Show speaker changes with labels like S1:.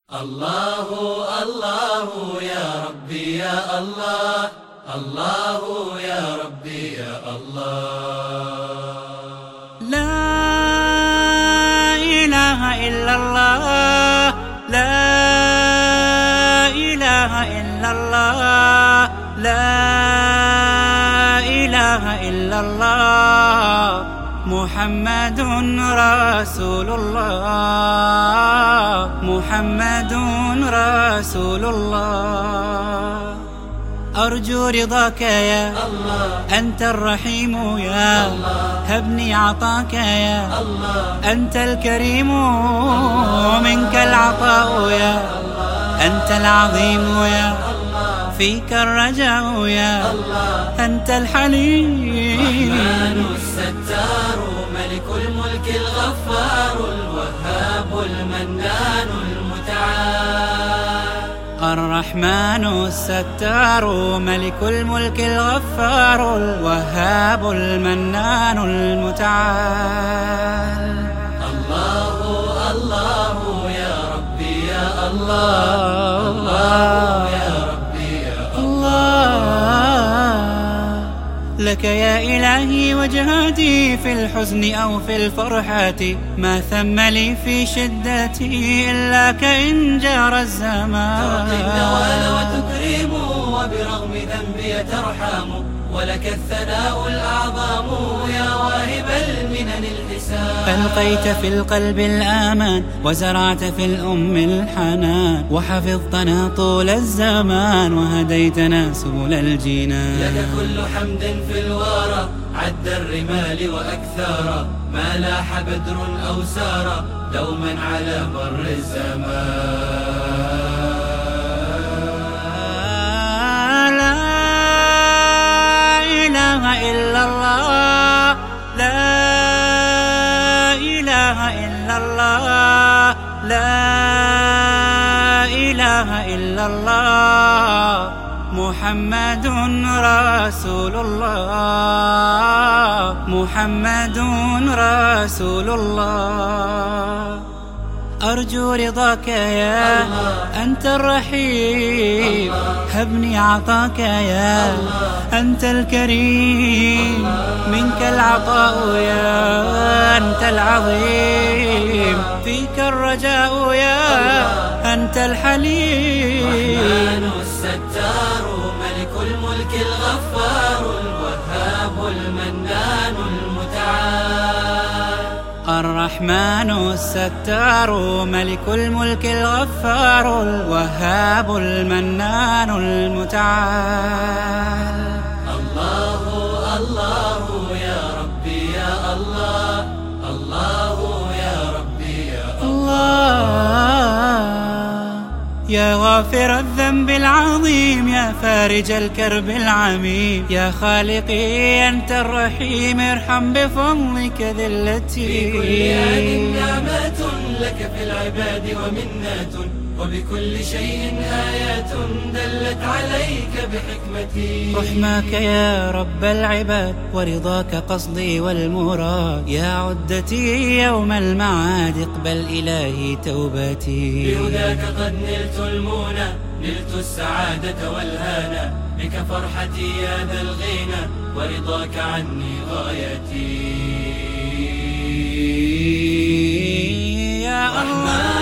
S1: الله الله يا ربي يا الله، الله يا ربي يا الله.
S2: لا إله إلا الله، لا إله إلا الله، لا إله إلا الله، محمد رسول الله، محمد رسول الله. أرجو رضاك يا الله، أنت الرحيم يا الله، هبني عطاك يا الله، أنت الكريم منك العطاء يا الله، أنت العظيم يا الله، فيك الرجاء يا الله، أنت الحليم.
S1: الرحمن الستار ملك الملك الغفار الوهاب المنان المتعال.
S2: الرحمن الستار ملك الملك الغفار الوهاب المنان المتعال.
S1: الله الله يا ربي يا الله، الله يا ربي يا الله.
S2: لك يا إلهي وجهاتي في الحزن أو في الفرحة، ما ثم لي في شدتي إلا كإن جار الزمان.
S1: تعطي النوال وتكرم وبرغم ذنبي ترحم، ولك الثناء الأعظم يا واهب المنن الحسان.
S2: ألقيت في القلب الآمان وزرعت في الأم الحنان، وحفظتنا طول الزمان وهديتنا سبل الجنان.
S1: لك كل حمد في الورى عد الرمال وأكثارا، ما لاح بدر أو سارا دوما على مر الزمان.
S2: لا إله إلا الله، لا إله إلا الله، لا إله إلا الله، محمد رسول الله، محمد رسول الله. أرجو رضاك يا الله، أنت الرحيم، هبني عطاك يا الله، أنت الكريم منك العطاء يا أنت العظيم، فيك الرجاء يا أنت الحليم.
S1: الرحمن الستار ملك الملك الغفار الوهاب المنان المتعال.
S2: الرحمن الستار ملك الملك الغفار الوهاب المنان المتعال.
S1: الله الله يا ربي يا الله، الله يا ربي يا
S2: الله. يا غافر الذنب العظيم، يا فارج الكرب العميم، يا خالقي أنت الرحيم، ارحم بفضلك ذلتي.
S1: في كل آن نعمات لك في العباد ومنات، وبكل شيء آيات دلت عليك بحكمتي.
S2: رحماك يا رب العباد ورضاك قصدي والمراد، يا عدتي يوم المعاد اقبل إلهي توبتي.
S1: بهداك قد نلت المنى، نلت السعادة والهانا، بك فرحتي يا ذا الغنى، ورضاك عني غايتي.
S2: يا الله